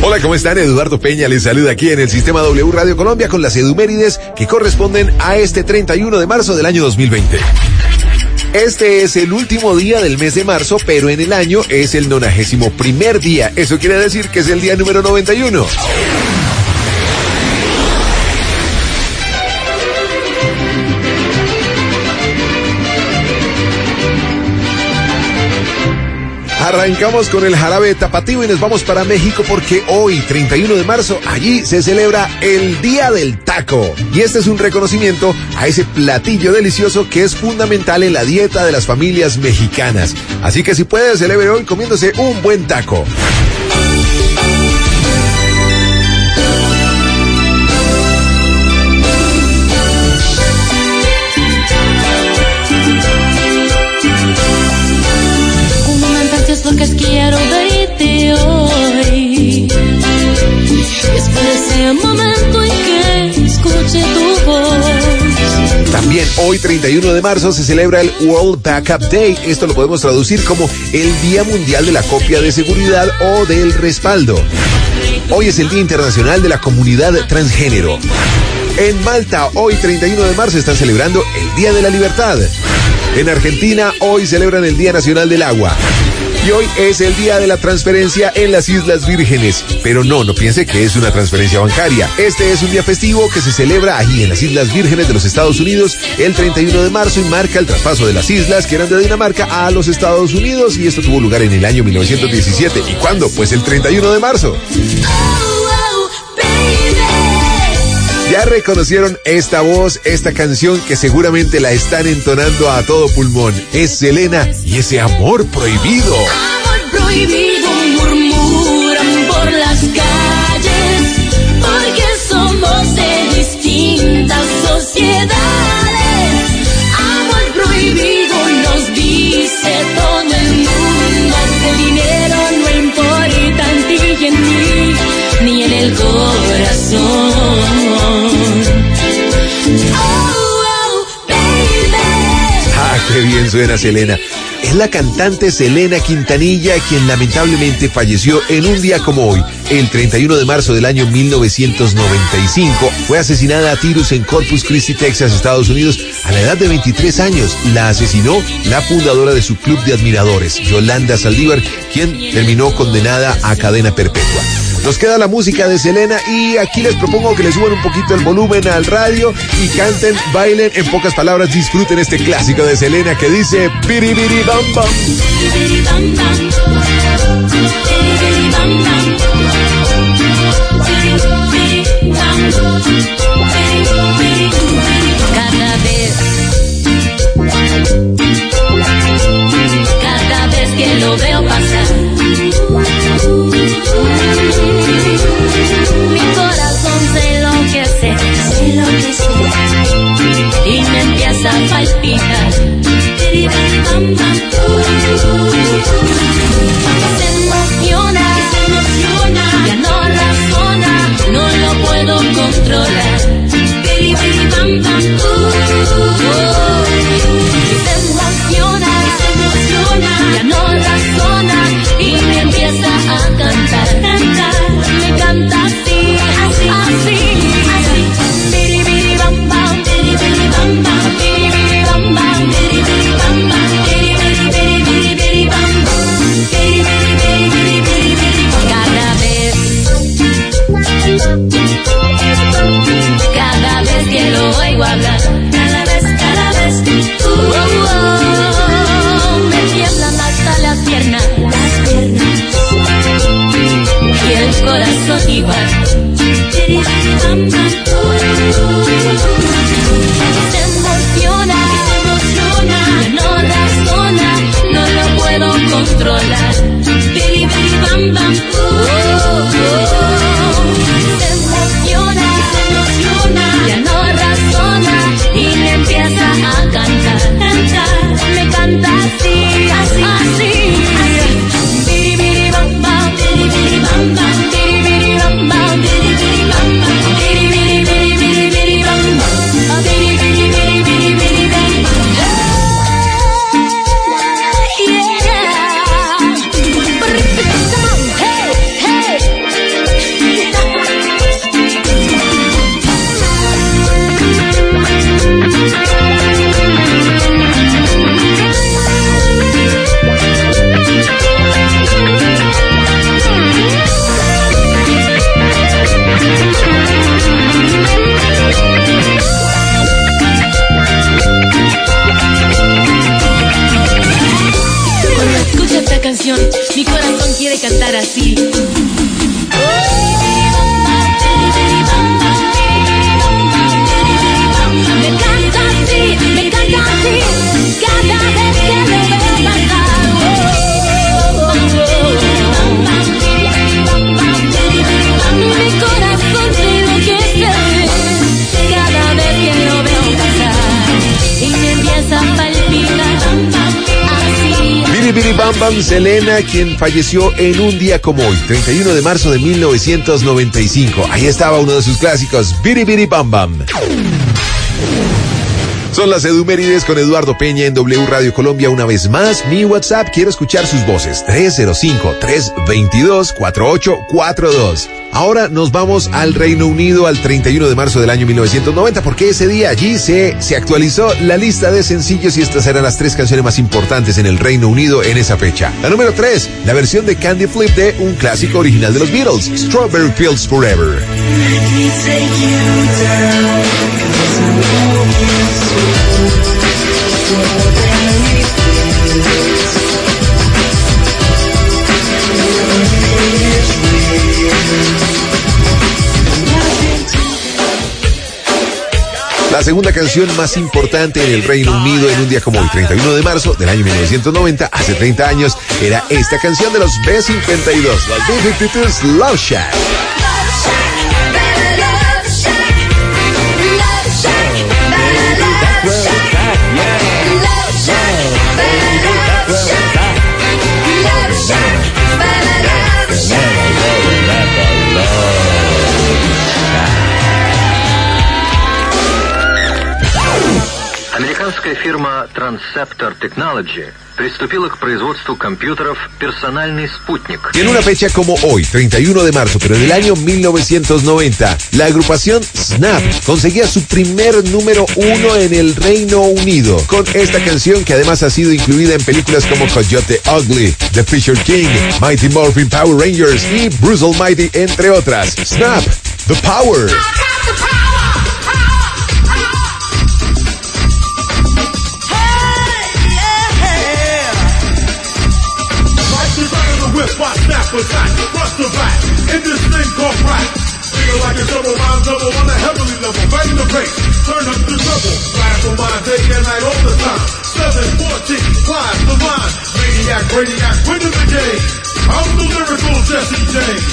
Hola, ¿cómo están? Eduardo Peña les saluda aquí en el Sistema W Radio Colombia con las edumérides que corresponden a este 31 de marzo del año 2020. Este es el último día del mes de marzo, pero en el año es el 91º día. Eso quiere decir que es el día número 91. Arrancamos con el jarabe tapatío y nos vamos para México porque hoy, 31 de marzo, allí se celebra el Día del Taco. Y este es un reconocimiento a ese platillo delicioso que es fundamental en la dieta de las familias mexicanas. Así que si puede, celebre hoy comiéndose un buen taco. Lo que quiero verte hoy. Después de ese momento en que escuche tu voz. También hoy, 31 de marzo, se celebra el World Backup Day. Esto lo podemos traducir como el Día Mundial de la Copia de Seguridad o del Respaldo. Hoy es el Día Internacional de la Comunidad Transgénero. En Malta, hoy, 31 de marzo, están celebrando el Día de la Libertad. En Argentina, hoy celebran el Día Nacional del Agua. Y hoy es el día de la transferencia en las Islas Vírgenes. Pero no piense que es una transferencia bancaria. Este es un día festivo que se celebra allí en las Islas Vírgenes de los Estados Unidos el 31 de marzo y marca el traspaso de las islas que eran de Dinamarca a los Estados Unidos. Y esto tuvo lugar en el año 1917. ¿Y cuándo? Pues el 31 de marzo. Ya reconocieron esta voz, esta canción que seguramente la están entonando a todo pulmón. Es Selena y ese amor prohibido. Amor prohibido murmuran por las calles, porque somos de distintas sociedades. Amor prohibido nos dice todo el mundo que el dinero no importa en ti y en mí, ni en el corazón. Qué bien suena Selena. Es la cantante Selena Quintanilla quien lamentablemente falleció en un día como hoy, el 31 de marzo del año 1995. Fue asesinada a tiros en Corpus Christi, Texas, Estados Unidos, a la edad de 23 años. La asesinó la fundadora de su club de admiradores, Yolanda Saldívar, quien terminó condenada a cadena perpetua. Nos queda la música de Selena y aquí les propongo que le suban un poquito el volumen al radio y canten, bailen, en pocas palabras, disfruten este clásico de Selena que dice Biribiri Bam Bam. Biribiri Bam Bam. Biribiri Bam Bam. Biribiri Bam Bam. Cada vez que lo veo pasar, mi corazón se enloquece y me empieza a palpitar. Se emociona, ya no razona, no lo puedo controlar. Se emociona, ya no razona y me empieza a cantar. Me canta así, así. Biribiri bam bam, biribiri bam bam, biribiri bam bam, biribiri bam bam, biribiri bam bam, biribiri. Cada vez que lo oigo hablar, cada vez, me tiemblan hasta las piernas. Y el corazón igual. Se emociona, ya no razona, no lo puedo controlar. Biribiri bam bam. Se emociona, ya no razona y me empieza a cantar. Me canta así, así. Biribiri bam bam, biribiri bam bam, biribiri bam bam. puede cantar así. Me canta así, cada vez que lo veo pasar. Mi corazón se enloquece cada vez que lo veo pasar y me empieza a palpitar así. Biri Biri Bam Bam, Selena, quien falleció en un día como hoy, 31 de marzo de 1995. Ahí estaba uno de sus clásicos, Biri Biri Bam Bam. Son las Edumérides con Eduardo Peña en W Radio Colombia. Una vez más, mi WhatsApp, quiero escuchar sus voces, 305-322-4842. Ahora nos vamos al Reino Unido al 31 de marzo del año 1990, porque ese día allí se actualizó la lista de sencillos y estas eran las 3 canciones más importantes en el Reino Unido en esa fecha. La número 3, la versión de Candy Flip de un clásico original de los Beatles, Strawberry Fields Forever. La segunda canción más importante en el Reino Unido en un día como hoy, 31 de marzo del año 1990, hace 30 años, era esta canción de los B-52, los B-52's Love Shack. Американская фирма Transceptor Technology приступила к производству компьютеров «Персональный спутник». Y en una fecha como hoy, 31 de marzo, pero del año 1990, la agrupación Snap conseguía su primer número 1 en el Reino Unido, con esta canción que además ha sido incluida en películas como Coyote Ugly, The Fisher King, Mighty Morphin Power Rangers y Bruce Almighty, entre otras. Snap, The Power. Watch snap attack, front to back, in this thing called rap. Feel like a double rhyme double on a heavenly level. Bang the bass, turn up the treble. Blast on mine, day and night all the time. 714, flies the line. Maniac, radiac, winning the game. I'm the lyrical Jesse James.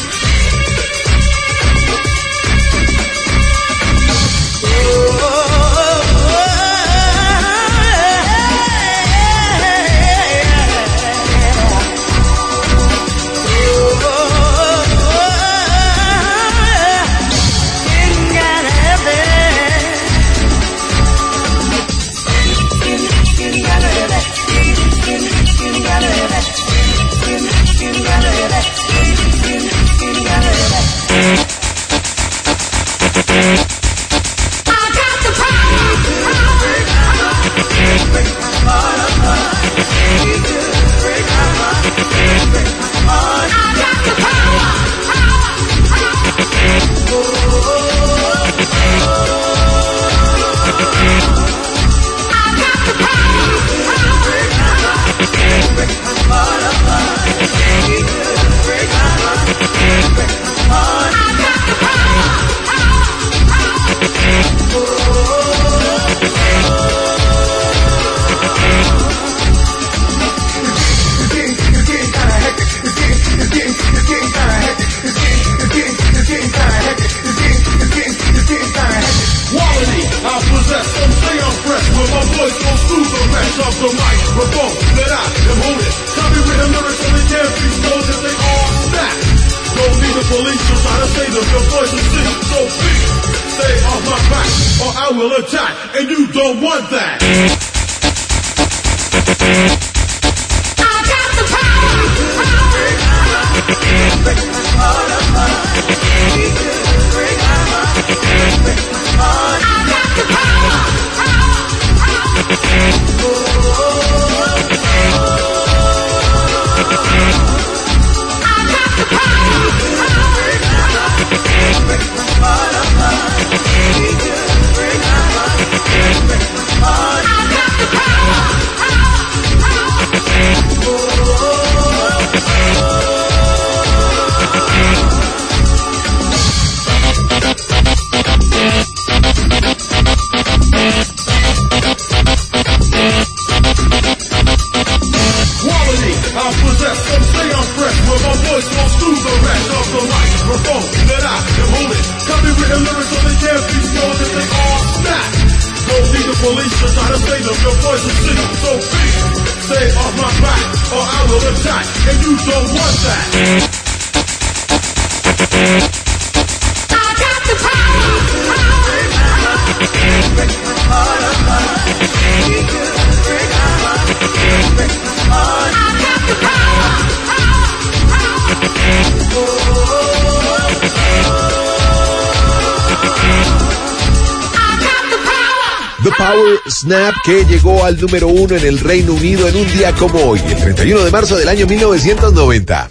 The Power Snap, que llegó al número 1 en el Reino Unido en un día como hoy, el 31 de marzo del año 1990.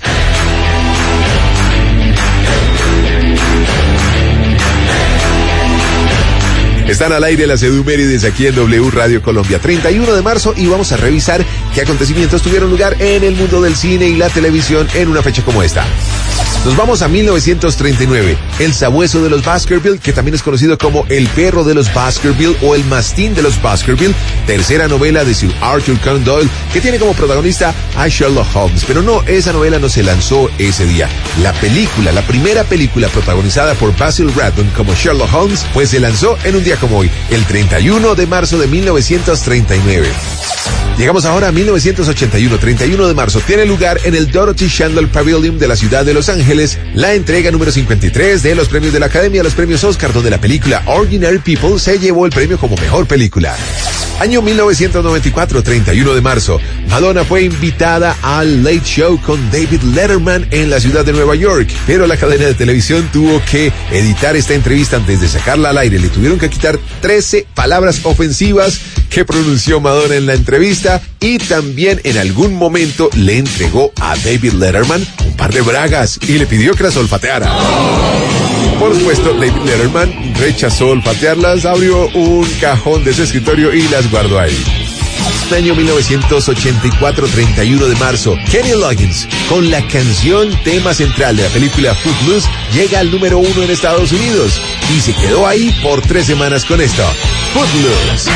Están al aire las Edumérides aquí en W Radio Colombia. 31 de marzo y vamos a revisar qué acontecimientos tuvieron lugar en el mundo del cine y la televisión en una fecha como esta. Nos vamos a 1939. El sabueso de los Baskerville, que también es conocido como el perro de los Baskerville o el mastín de los Baskerville, tercera novela de Sir Arthur Conan Doyle, que tiene como protagonista a Sherlock Holmes. Pero no, esa novela no se lanzó ese día. La primera película protagonizada por Basil Rathbone como Sherlock Holmes, pues se lanzó en un día como hoy, el 31 de marzo de 1939. Llegamos ahora a 1981, 31 de marzo. Tiene lugar en el Dorothy Chandler Pavilion de la ciudad de Los Ángeles la entrega número 53 de los premios de la Academia, los premios Oscar, donde la película Ordinary People se llevó el premio como mejor película. Año 1994, 31 de marzo. Madonna fue invitada al Late Show con David Letterman en la ciudad de Nueva York, pero la cadena de televisión tuvo que editar esta entrevista antes de sacarla al aire. Le tuvieron que quitar 13 palabras ofensivas que pronunció Madonna en la entrevista y también en algún momento le entregó a David Letterman un par de bragas y le pidió que las olfateara. Por supuesto, David Letterman rechazó olfatearlas, abrió un cajón de su escritorio y las guardó ahí. Año 1984, 31 de marzo, Kenny Loggins, con la canción tema central de la película Footloose, llega al número 1 en Estados Unidos y se quedó ahí por 3 semanas con esto, Footloose.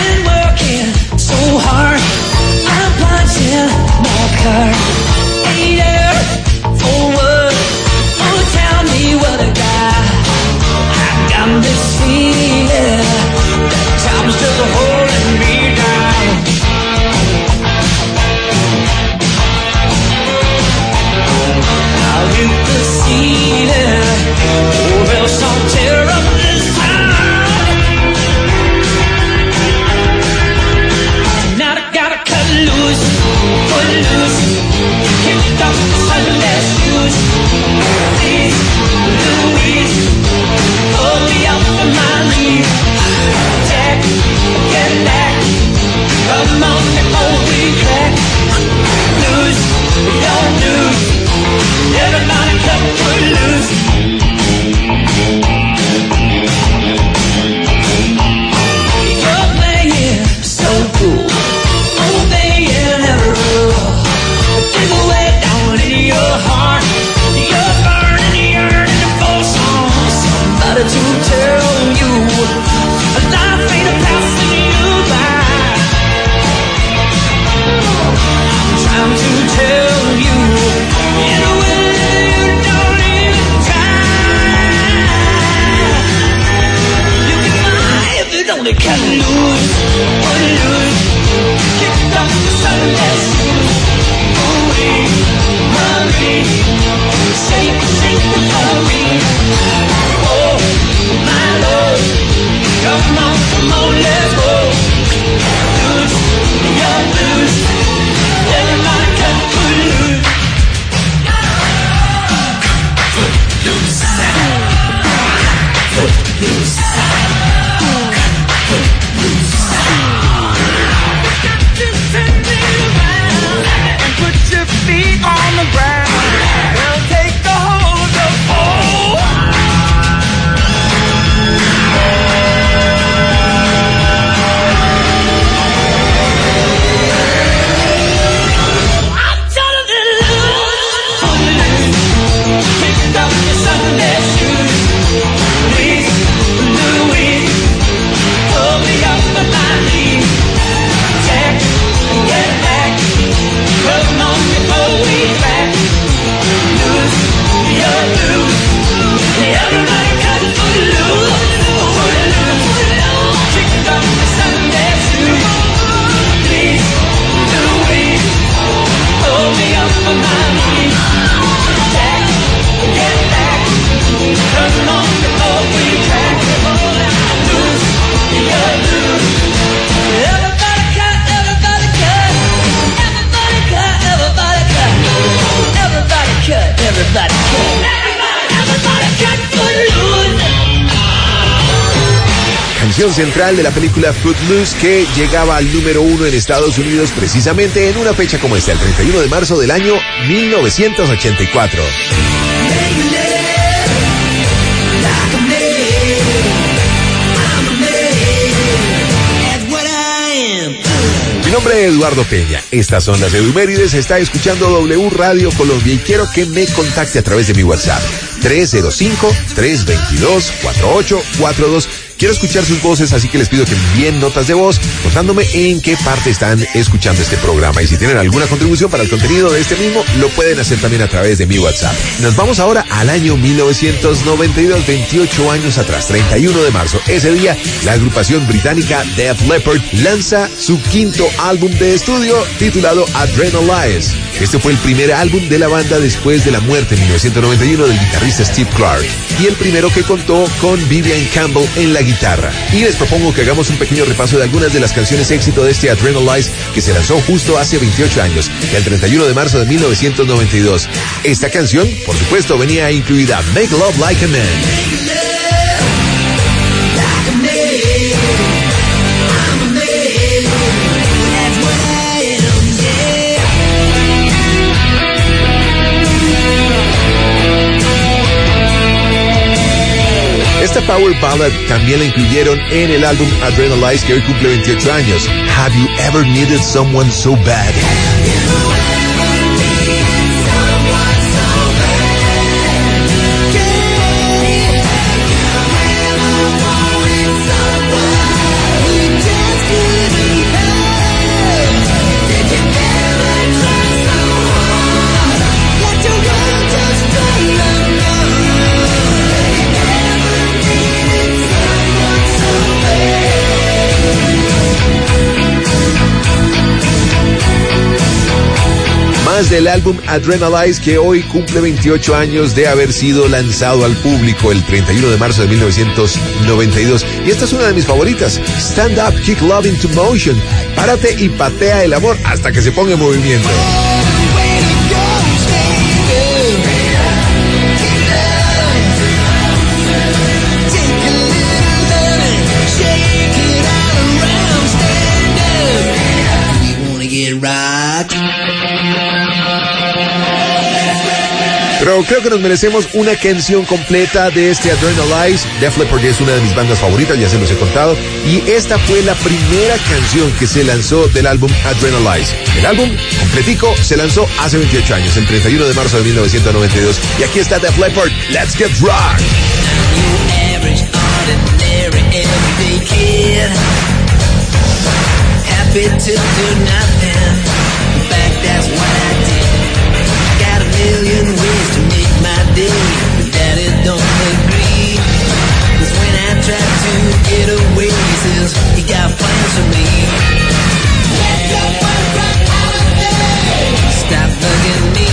Canción central de la película Footloose, que llegaba al número 1 en Estados Unidos precisamente en una fecha como esta, el 31 de marzo del año 1984. Mi nombre es Eduardo Peña, estas son las Edumérides, está escuchando W Radio Colombia y quiero que me contacte a través de mi WhatsApp 305-322-4842. Quiero escuchar sus voces, así que les pido que envíen notas de voz contándome en qué parte están escuchando este programa. Y si tienen alguna contribución para el contenido de este mismo, lo pueden hacer también a través de mi WhatsApp. Nos vamos ahora al año 1992, 28 años atrás, 31 de marzo. Ese día, la agrupación británica Def Leppard lanza su quinto álbum de estudio titulado Adrenalize. Este fue el primer álbum de la banda después de la muerte en 1991 del guitarrista Steve Clark y el primero que contó con Vivian Campbell en la guitarra. Y les propongo que hagamos un pequeño repaso de algunas de las canciones éxito de este Adrenalize que se lanzó justo hace 28 años, el 31 de marzo de 1992. Esta canción, por supuesto, venía incluida Make Love Like a Man. Esta Power Ballad también la incluyeron en el álbum Adrenalize, que hoy cumple 28 años. Have you ever needed someone so bad? Del álbum Adrenalize, que hoy cumple 28 años de haber sido lanzado al público el 31 de marzo de 1992. Y esta es una de mis favoritas, Stand Up, Kick Love into Motion. Párate y patea el amor hasta que se ponga en movimiento. Pero creo que nos merecemos una canción completa de este Adrenalize. Def Leppard es una de mis bandas favoritas, ya se los he contado. Y esta fue la primera canción que se lanzó del álbum Adrenalize. El álbum completico se lanzó hace 28 años, el 31 de marzo de 1992. Y aquí está Def Leppard, Let's Get Rock. Happy to do nothing. In fact, that's what I did. Got a million ways to make my day, but Daddy don't agree. 'Cause when I try to get away, he says he got plans for me. Let's go for a rock holiday. Stop bugging me.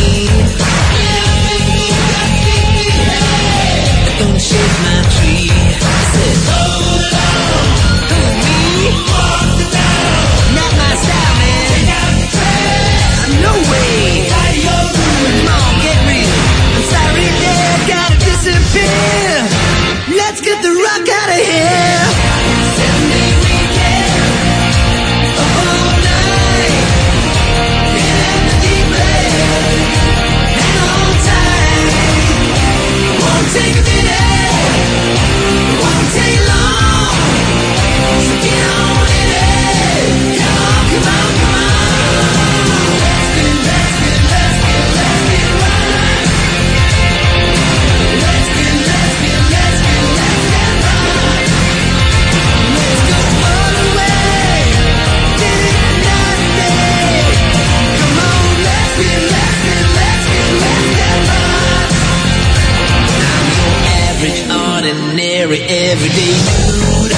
Don't shake my tree. I said, hold it on. Who, me? Walk it down. Not my style, man. Take out the trash. No way. Come on, get real. I'm sorry, Dad, gotta disappear. Let's get the rock out of here. 7-day weekend, a whole night. Get out the deep end. Hang on tight. Won't take a minute. Won't take long. So get on in it. Come on, come on, come on. Ordinary, everyday dude,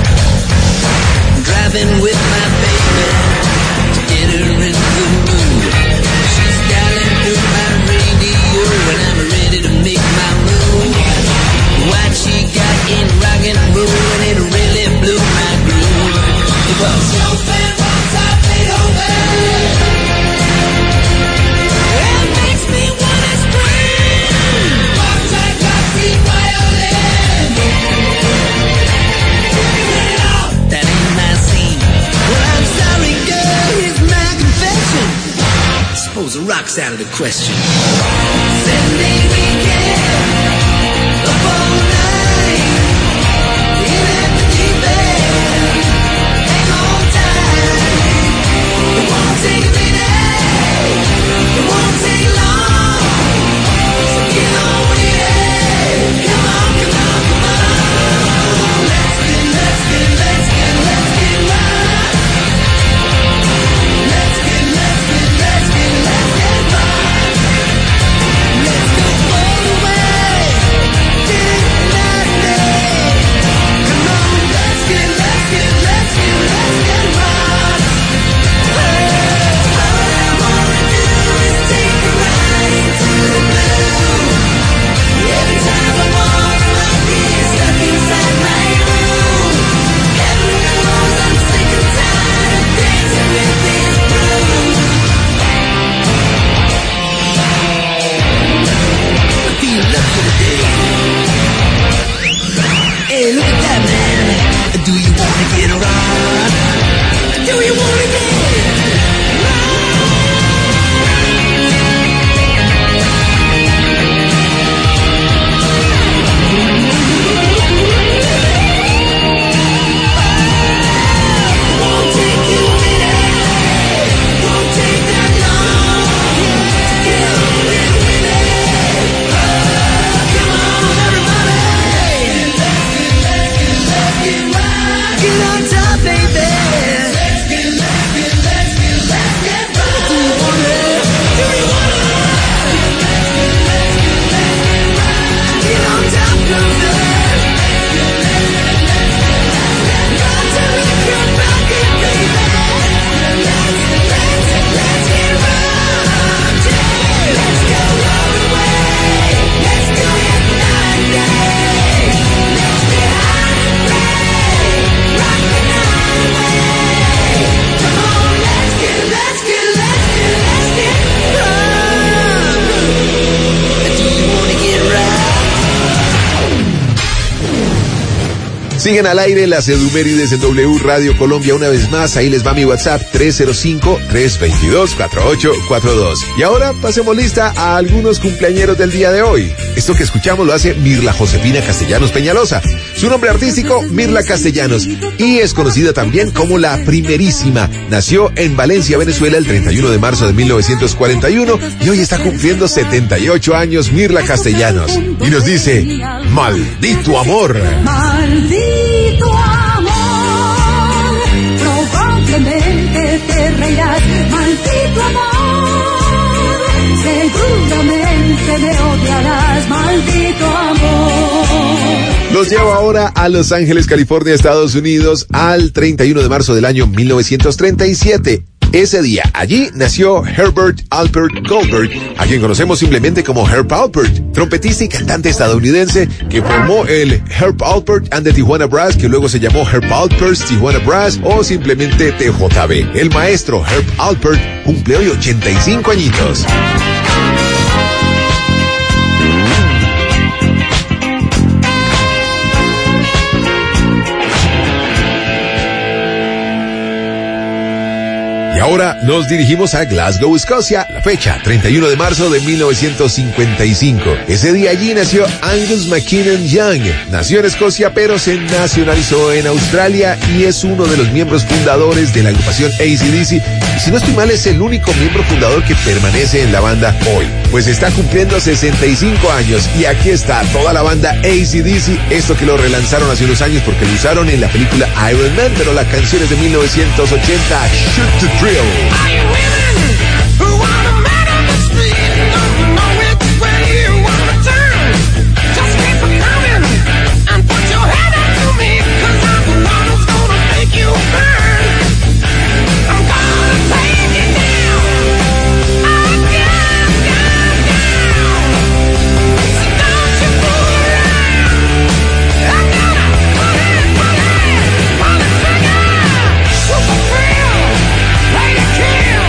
driving with my baby to get her in the mood. She's dialing through my radio and I'm ready to make my move. What she got in rock and roll and it really blew my groove. It was Chopin, Mozart, Beethoven. It makes me wanna scream. rocks out of the question. Saturday weekend, up all night, in at the deep end, hang on tight. It won't take a minute, it won't take long, so get on with it. Come on, come on, come on. Let's get right. Let's get right. Let's go all the way, get nasty. Come on, let's get right. All I wanna do is take a ride into the blue. Every time I walk my feet stuck inside my room. Heaven knows I'm sick and tired of dancing with this broom. What do you love for the day? Hey, look at that, man. Do you wanna get rocked? Do you wanna get Won't take you a minute, won't take that long. Get on with it. Come on, everybody. Let's get right. Get on top, baby. Let's get right. Do you wanna? Get on top, brother. Run till we come back in, baby. Let's get right. Let's go all the way. Let's do it night and day. Let's get high and play. Rock the night away. Come on, let's get right. Do you wanna get rocked? Siguen al aire las Edumérides en W Radio Colombia una vez más. Ahí les va mi WhatsApp 305-322-4842. Y ahora pasemos lista a algunos cumpleañeros del día de hoy. Esto que escuchamos lo hace Mirla Josefina Castellanos Peñalosa. Su nombre artístico, Mirla Castellanos. Y es conocida también como la Primerísima. Nació en Valencia, Venezuela, el 31 de marzo de 1941. Y hoy está cumpliendo 78 años Mirla Castellanos. Y nos dice, maldito amor. Maldito amor, probablemente te reirás. Maldito amor, seguramente me odiarás. Maldito amor. Los llevo ahora a Los Ángeles, California, Estados Unidos, al 31 de marzo del año 1937. Ese día, allí nació Herbert Alpert Goldberg, a quien conocemos simplemente como Herb Alpert, trompetista y cantante estadounidense que formó el Herb Alpert and the Tijuana Brass, que luego se llamó Herb Alpert's Tijuana Brass o simplemente TJB. El maestro Herb Alpert cumple hoy 85 añitos. Y ahora nos dirigimos a Glasgow, Escocia, la fecha 31 de marzo de 1955. Ese día allí nació Angus MacKinnon Young. Nació en Escocia pero se nacionalizó en Australia y es uno de los miembros fundadores de la agrupación AC/DC. Y si no estoy mal es el único miembro fundador que permanece en la banda hoy. Pues está cumpliendo 65 años y aquí está toda la banda AC/DC. Esto que lo relanzaron hace unos años porque lo usaron en la película Iron Man, pero la canción es de 1980, Shoot to Thrill. Are you women who wanna man on the street and don't know which way you wanna turn? Just keep it coming and put your head up to me, 'cause I'm the one who's gonna make you burn. I'm gonna take it down. Oh, down, down, down. So don't you fool around. I'm gonna pull the trigger. Super thrill. Play the kill.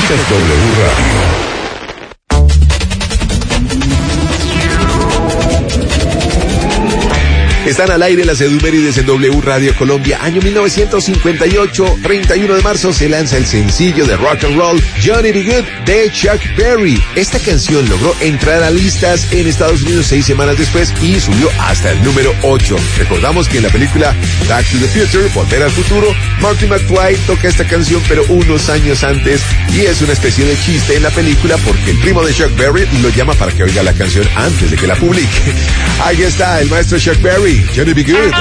Escuchas W Radio. Están al aire las edumérides en W Radio Colombia. Año 1958, 31 de marzo, se lanza el sencillo de rock and roll Johnny B. Good de Chuck Berry. Esta canción logró entrar a listas en Estados Unidos 6 semanas después y subió hasta el número 8. Recordamos que en la película Back to the Future, Volver al Futuro, Marty McFly toca esta canción pero unos años antes, y es una especie de chiste en la película porque el primo de Chuck Berry lo llama para que oiga la canción antes de que la publique. Ahí está el maestro Chuck Berry, Johnny B. Good.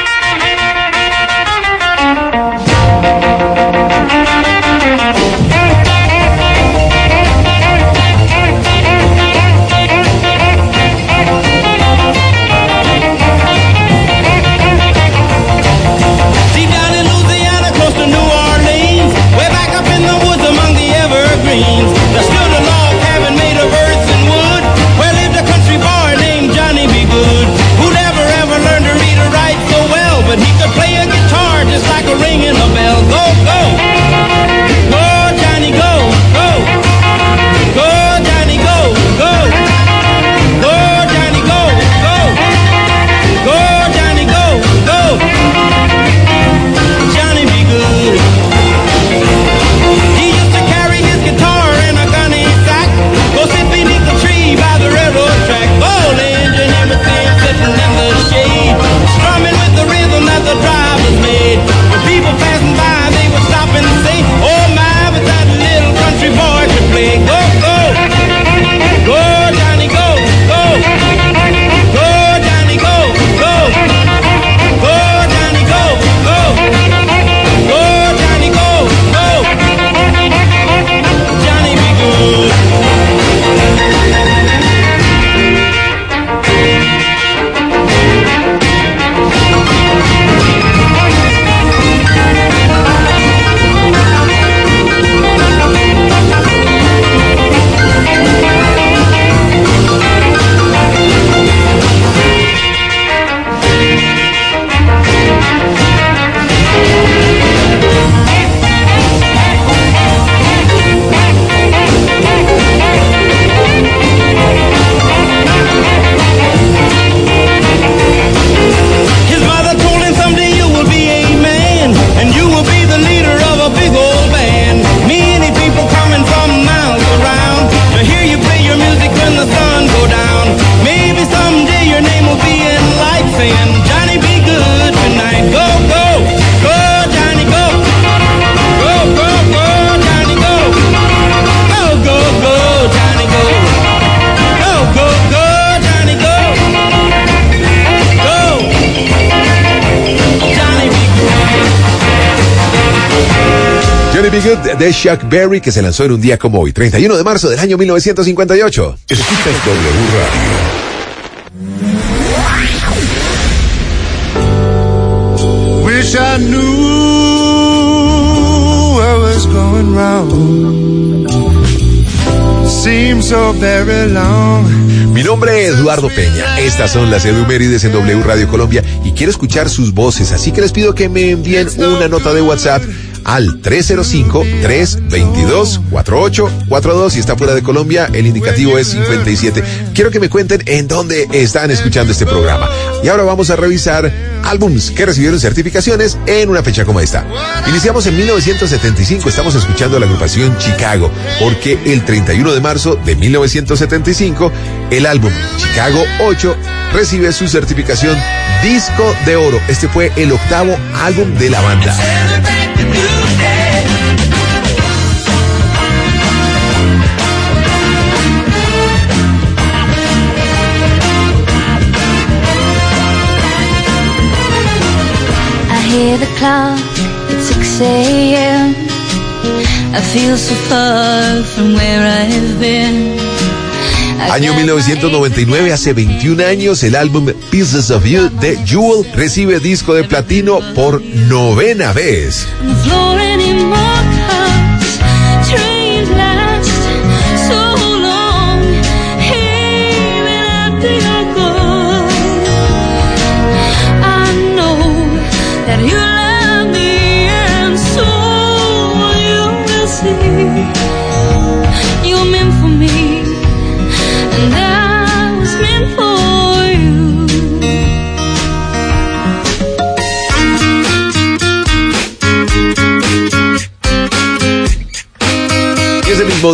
There stood a log cabin made of earth and wood, where lived a country boy named Johnny B. Good, who never ever learned to read or write so well, but he could play a guitar just like a ringing a bell. Go, go, go, Johnny, go, go, go, Johnny, go, go, go, Johnny, go, go, go, Johnny, go, go, Johnny B. Good. Go sit beneath the tree by the railroad track. Oh, the engine and the thing sitting in the shade, strumming with the rhythm that the drivers made. When people passing by, they would stop and say, oh my, but that little country boy could play. Go, go, go, Johnny, go, go, go, Johnny, go, go, go, Johnny, go, go, go, Johnny, go, go, Johnny be good. Johnny B. Good de Chuck Berry, que se lanzó en un día como hoy, 31 de marzo del año 1958. Escuchas W Radio. Wish I knew what was going wrong. Seems so very long. Mi nombre es Eduardo Peña, estas son las edumérides en W Radio Colombia y quiero escuchar sus voces, así que les pido que me envíen una nota de WhatsApp al 305-322-4842. Si está fuera de Colombia, el indicativo es 57. Quiero que me cuenten en dónde están escuchando este programa. Y ahora vamos a revisar álbums que recibieron certificaciones en una fecha como esta. Iniciamos en 1975, estamos escuchando a la agrupación Chicago, porque el 31 de marzo de 1975, el álbum Chicago 8 recibe su certificación Disco de Oro. Este fue el 8º álbum de la banda. Hear the clock at 6 a.m. I feel so far from where I've been. Año 1999, hace 21 años, el álbum Pieces of You de Jewel recibe disco de platino por 9ª vez.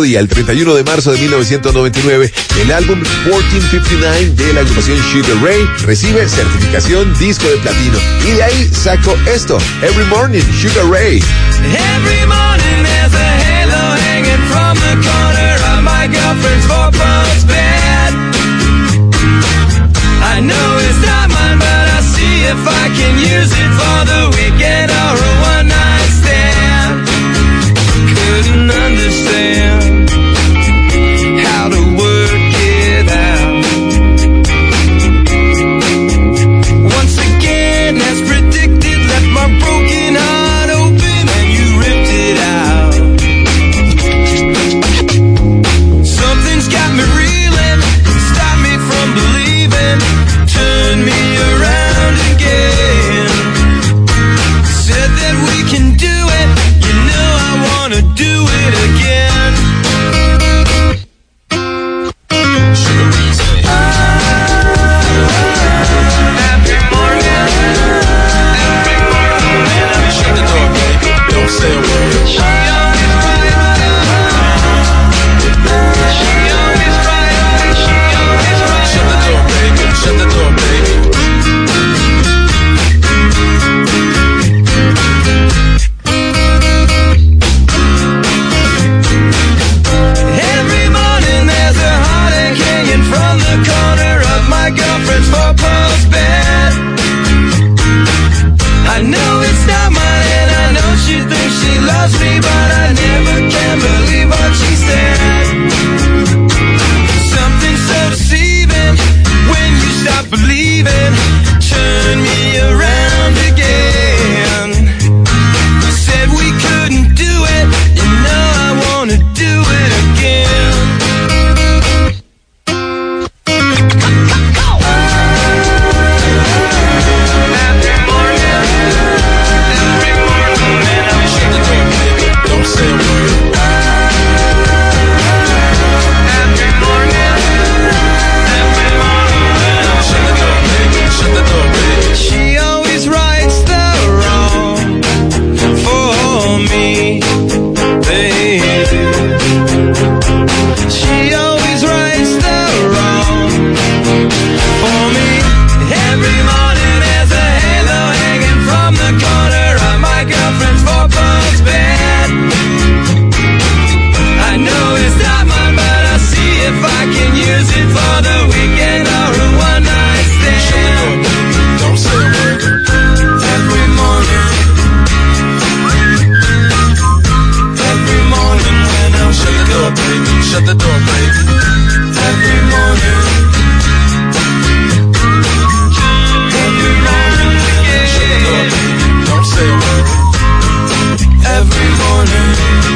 día, el 31 de marzo de 1999, el álbum 1459 de la agrupación Sugar Ray recibe certificación disco de platino. Y de ahí sacó esto, Every Morning, Sugar Ray. Every morning there's a halo hanging from the corner of my girlfriend's four-post bed. I know it's not mine, but I'll see if I can use it for the weekend or a one-night stand. Couldn't understand how to work it out. Once again, as predicted, left my broken heart open and you ripped it out. Something's got me reeling, stopped me from believing, turned me around again. Said that we can do it, you know I wanna do it again. Every morning, shut the door, baby, don't say a word. She always right, she always right, she always right. Shut the door, baby, shut the door, baby. Every morning there's a heartache hanging from the corner of my girlfriend's four-post bed. I know it's not mine and I know she thinks she loves me, but I never can believe what she said. Something so deceiving when you stop believing, turn me around again. Said we couldn't do it, you know I wanna do it again. Every morning, shut the door, baby, don't say a word. Every morning, shut the door, baby, shut the door, baby. She always rights the wrong for me, baby. She always rights the wrong for me. Every morning there's a halo hanging from the corner of my girlfriend's four-post bed. I know it's not mine, but I'll see if I can use it for the weekend or a one-night stand. Don't say a word. Every morning, when I'm shut the door, baby, shut the door, baby. Every morning, again. Shut the door, baby, don't say a word. Every morning,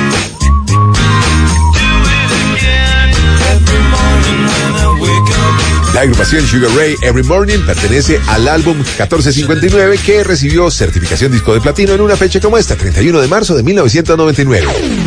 do it again. Every morning when I wake up. La agrupación Sugar Ray Every Morning pertenece al álbum 1459 que recibió certificación disco de platino en una fecha como esta, 31 de marzo de 1999.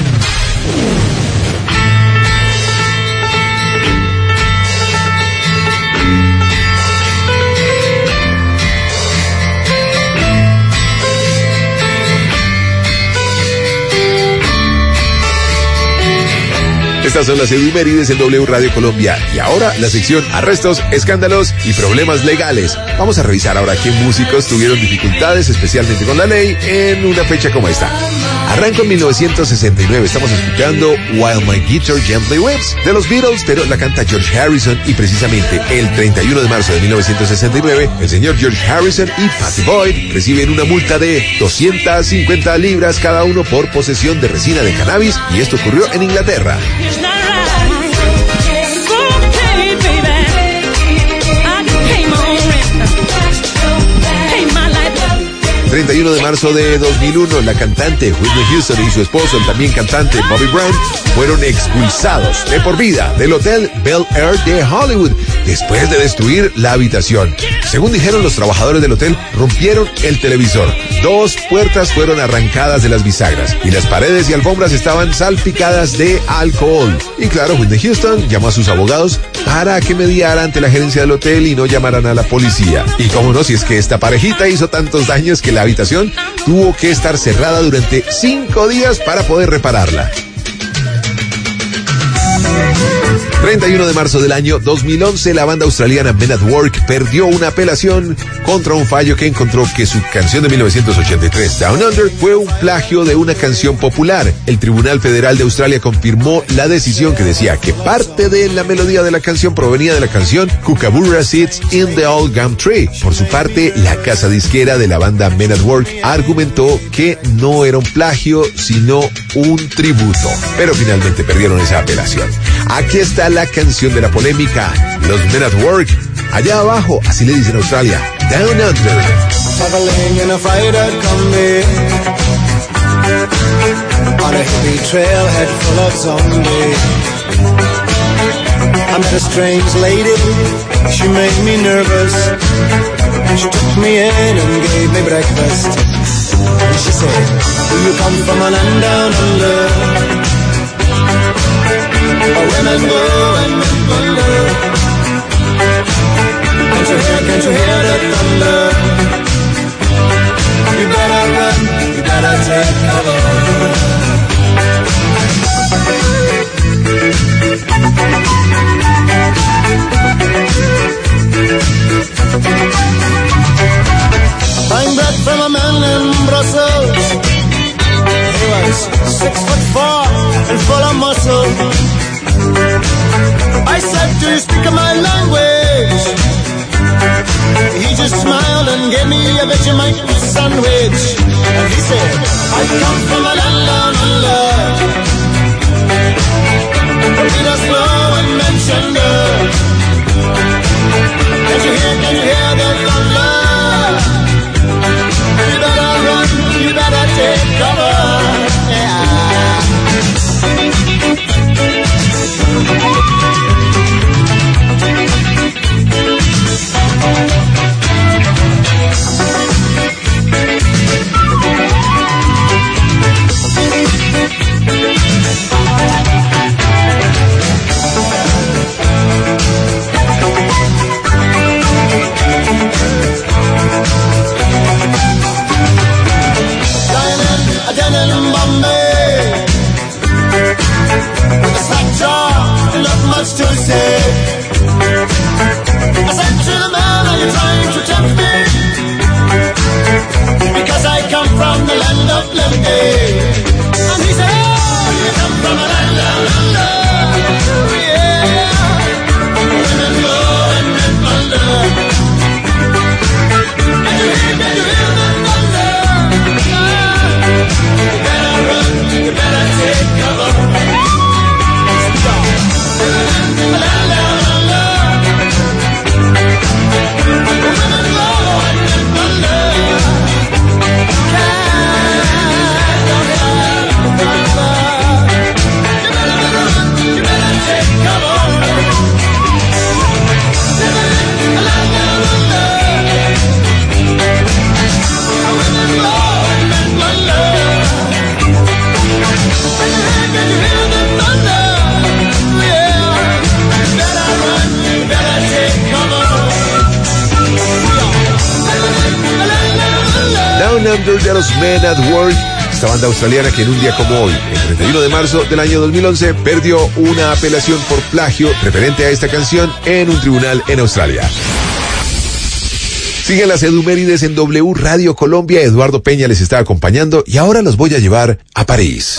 Estas son las efemérides en W Radio Colombia. Y ahora la sección Arrestos, Escándalos y Problemas Legales. Vamos a revisar ahora qué músicos tuvieron dificultades, especialmente con la ley, en una fecha como esta. Arranco en 1969. Estamos escuchando While My Guitar Gently Weeps de los Beatles, pero la canta George Harrison. Y precisamente el 31 de marzo de 1969, el señor George Harrison y Pattie Boyd reciben una multa de 250 libras cada uno por posesión de resina de cannabis. Y esto ocurrió en Inglaterra. 31 de marzo de 2001, la cantante Whitney Houston y su esposo, el también cantante Bobby Brown, fueron expulsados de por vida del Hotel Bel Air de Hollywood después de destruir la habitación. Según dijeron los trabajadores del hotel, rompieron el televisor. 2 puertas fueron arrancadas de las bisagras y las paredes y alfombras estaban salpicadas de alcohol. Y claro, Whitney Houston llamó a sus abogados para que mediara ante la gerencia del hotel y no llamaran a la policía. Y cómo no, si es que esta parejita hizo tantos daños que la habitación tuvo que estar cerrada durante 5 días para poder repararla. 31 de marzo del año 2011, la banda australiana Men at Work perdió una apelación contra un fallo que encontró que su canción de 1983, Down Under, fue un plagio de una canción popular. El Tribunal Federal de Australia confirmó la decisión que decía que parte de la melodía de la canción provenía de la canción Kookaburra Sits in the Old Gum Tree. Por su parte, la casa disquera de la banda Men at Work argumentó que no era un plagio, sino un tributo. Pero finalmente perdieron esa apelación. Aquí está la canción de la polémica, los Men at Work, allá abajo, así le dicen en Australia, Down Under. Traveling in a freighter combi on a hippie trailhead full of zombies. I met a strange lady, she made me nervous. She took me in and gave me breakfast. And she said, do you come from a land down under? Where women go and men wonder. Can't you hear the thunder? You better run, you better take cover. Buying bread from a man in Brussels. He was 6'4" and full of muscle. I said, do you speak my language? He just smiled and gave me a Vegemite sandwich. And he said, I come from a land down under. Lead us slow and mention her. Can you hear the thunder? You better run, you better take cover. To say, I said to the man, are you trying to tempt me? Because I come from the land of plenty. And he said, oh, you come from a land down under. Yeah, women go and men wonder. Can you hear the thunder? You better run, you better take cover. Down Under de los Men at Work, esta banda australiana que en un día como hoy, el 31 de marzo del año 2011, perdió una apelación por plagio referente a esta canción en un tribunal en Australia. Siguen las Edumérides en W Radio Colombia. Eduardo Peña les está acompañando y ahora los voy a llevar a París.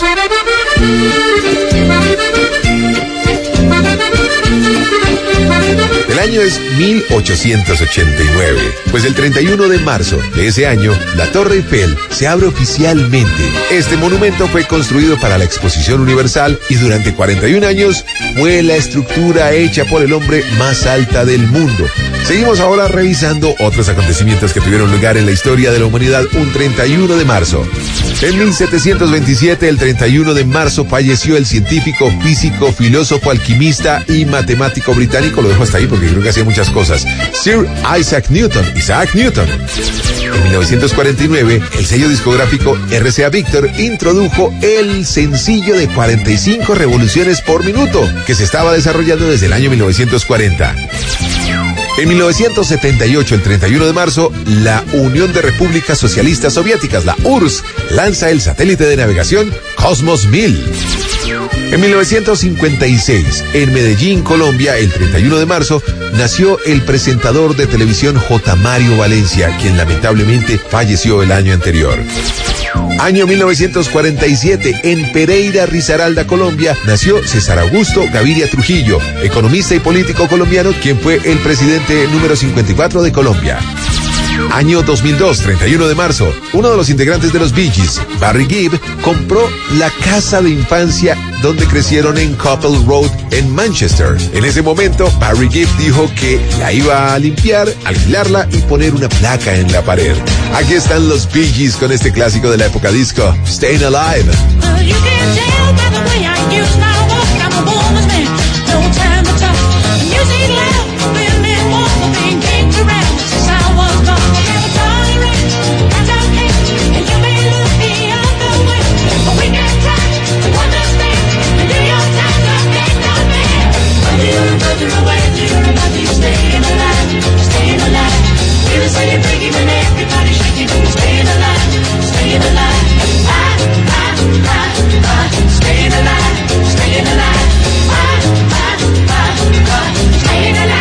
El año es 1889, pues el 31 de marzo de ese año, la Torre Eiffel se abre oficialmente. Este monumento fue construido para la Exposición Universal y durante 41 años fue la estructura hecha por el hombre más alta del mundo. Seguimos ahora revisando otros acontecimientos que tuvieron lugar en la historia de la humanidad un 31 de marzo. En 1727, el 31 de marzo, falleció el científico, físico, filósofo, alquimista y matemático británico, lo dejo hasta ahí porque creo que hacía muchas cosas, Sir Isaac Newton. En 1949, el sello discográfico RCA Victor introdujo el sencillo de 45 revoluciones por minuto, que se estaba desarrollando desde el año 1940. En 1978, el 31 de marzo, la Unión de Repúblicas Socialistas Soviéticas, la URSS, lanza el satélite de navegación Cosmos 1000. En 1956, en Medellín, Colombia, el 31 de marzo, nació el presentador de televisión J. Mario Valencia, quien lamentablemente falleció el año anterior. Año 1947, en Pereira, Risaralda, Colombia, nació César Augusto Gaviria Trujillo, economista y político colombiano, quien fue el presidente número 54 de Colombia. Año 2002, 31 de marzo, uno de los integrantes de los Bee Gees, Barry Gibb, compró la casa de infancia donde crecieron en Couple Road, en Manchester. En ese momento, Barry Gibb dijo que la iba a limpiar, alquilarla y poner una placa en la pared. Aquí están los Bee Gees con este clásico de la época disco, Staying Alive. You can tell by the way I use my walk, I'm a woman's man, no time to talk. Music loud, women walk, being kicked around since I was born. Never tolerate, that's okay, and you may look the other way, but we can try to understand and do your time to make the man. Whether you're a brother or whether you're a mother, you're staying alive, staying alive. Feel the city breaking and everybody shaking, you're staying alive, staying alive. Staying alive, staying alive. Staying alive.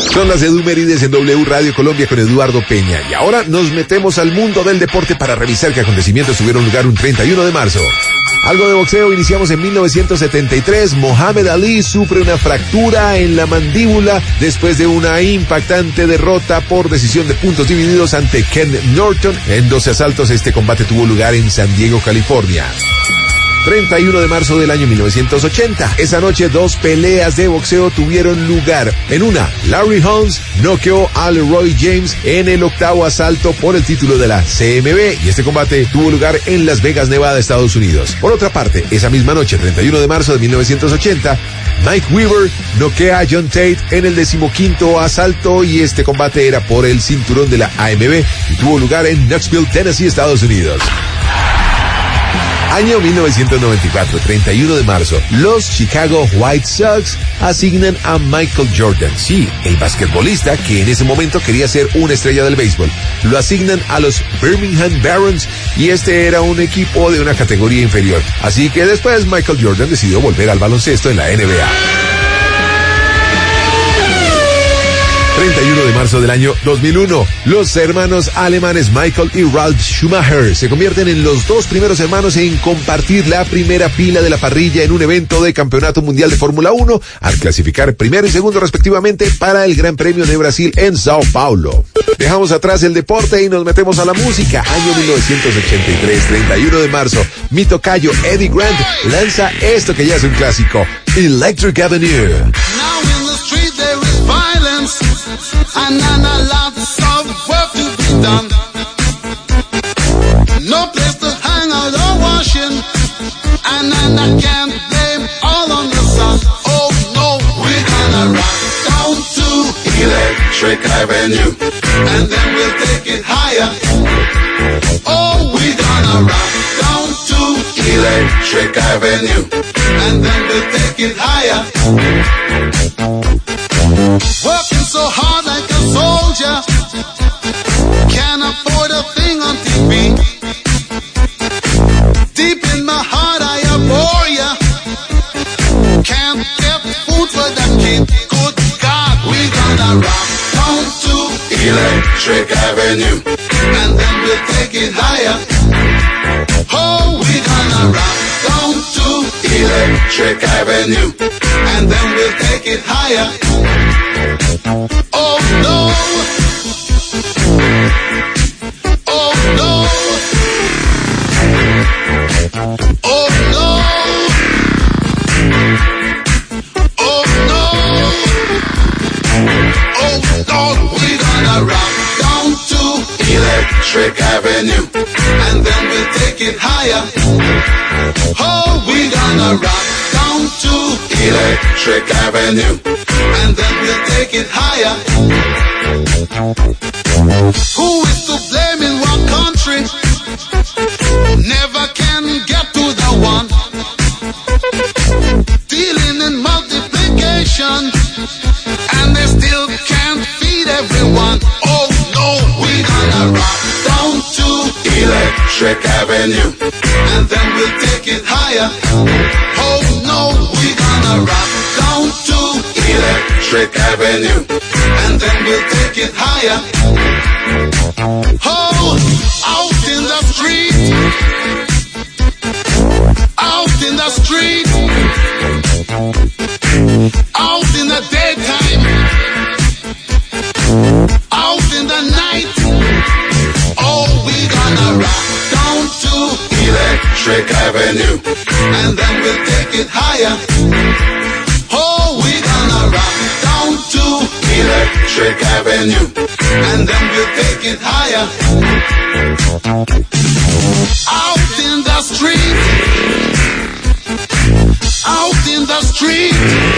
Son las Edumérides en W Radio Colombia con Eduardo Peña. Y ahora nos metemos al mundo del deporte para revisar qué acontecimientos tuvieron lugar un 31 de marzo. Algo de boxeo, iniciamos en 1973. Muhammad Ali sufre una fractura en la mandíbula después de una impactante derrota por decisión de puntos divididos ante Ken Norton. En 12 asaltos, este combate tuvo lugar en San Diego, California. 31 de marzo del año 1980. Esa noche 2 peleas de boxeo tuvieron lugar. En una, Larry Holmes noqueó a Leroy James en el 8º asalto por el título de la CMB y este combate tuvo lugar en Las Vegas, Nevada, Estados Unidos. Por otra parte, esa misma noche, 31 de marzo de 1980, Mike Weaver noquea a John Tate en el 15º asalto y este combate era por el cinturón de la AMB y tuvo lugar en Knoxville, Tennessee, Estados Unidos. Año 1994, 31 de marzo, los Chicago White Sox asignan a Michael Jordan, sí, el basquetbolista que en ese momento quería ser una estrella del béisbol. Lo asignan a los Birmingham Barons y este era un equipo de una categoría inferior. Así que después Michael Jordan decidió volver al baloncesto en la NBA. 31 de marzo del año 2001, los hermanos alemanes Michael y Ralf Schumacher se convierten en los 2 primeros hermanos en compartir la primera fila de la parrilla en un evento de Campeonato Mundial de Fórmula 1, al clasificar primero y segundo respectivamente para el Gran Premio de Brasil en Sao Paulo. Dejamos atrás el deporte y nos metemos a la música. Año 1983, 31 de marzo, mi tocayo Eddie Grant lanza esto que ya es un clásico, Electric Avenue. Now in the street there is violence, and lots of work to be done. No place to hang out or washing, and I can't blame all on the sun. Oh no, we're gonna rock down to Electric Avenue, and then we'll take it higher. Oh, we're gonna rock down to Electric Avenue, and then we'll take it higher. Working so hard like a soldier, can't afford a thing on TV. Deep in my heart I abhor ya, can't get food for that kid. Good God, we gonna rock down to Electric Avenue, and then we'll take it higher. Oh, we gonna rock down to Electric Avenue, and then we'll take it higher. Oh no, oh no, oh no, oh no, oh no, we're gonna rock down to Electric Avenue, and then we'll take it higher. Oh, we're gonna rock down to Electric Avenue, and then we'll take it higher. Who is to blame in what country? Never can get to the one. Dealing in multiplication, and they still can't feed everyone. Oh no, we're gonna rock down to Electric Avenue, and then we'll take it higher. Oh no, we're gonna rock down to Electric Avenue, and then we'll take it higher. Oh, out in the street, out in the street, out in the daytime, out in the night. Oh, we gonna rock down to Electric Avenue, and then we'll take it higher. Oh, we gonna rock down to Electric Avenue, and then we'll take it higher. Out in the street, out in the street,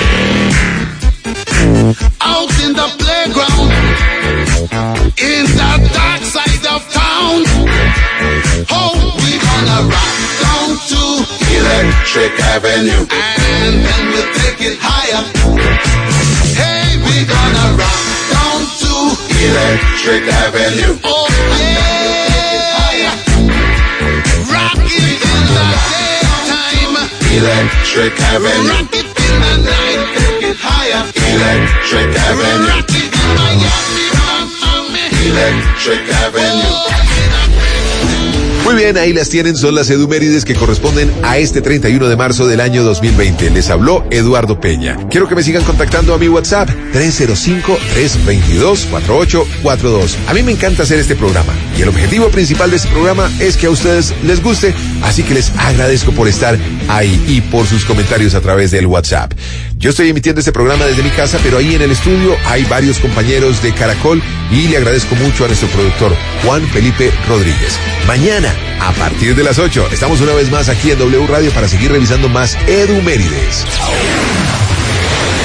out in the playground, in the dark side of town. Oh, we gonna rock down to Electric Avenue, and then we'll take it higher. Hey, we gonna rock down to Electric Avenue. Oh yeah, rock it in the daytime, Electric Avenue. Rock it in the night, take it higher, Electric Avenue. Rock it in Electric Avenue. Muy bien, ahí las tienen, son las edumérides que corresponden a este 31 de marzo del año 2020. Les habló Eduardo Peña. Quiero que me sigan contactando a mi WhatsApp, 305-322-4842. A mí me encanta hacer este programa y el objetivo principal de este programa es que a ustedes les guste, así que les agradezco por estar ahí y por sus comentarios a través del WhatsApp. Yo estoy emitiendo este programa desde mi casa, pero ahí en el estudio hay varios compañeros de Caracol y le agradezco mucho a nuestro productor, Juan Felipe Rodríguez. Mañana, a partir de las 8, estamos una vez más aquí en W Radio para seguir revisando más edumérides.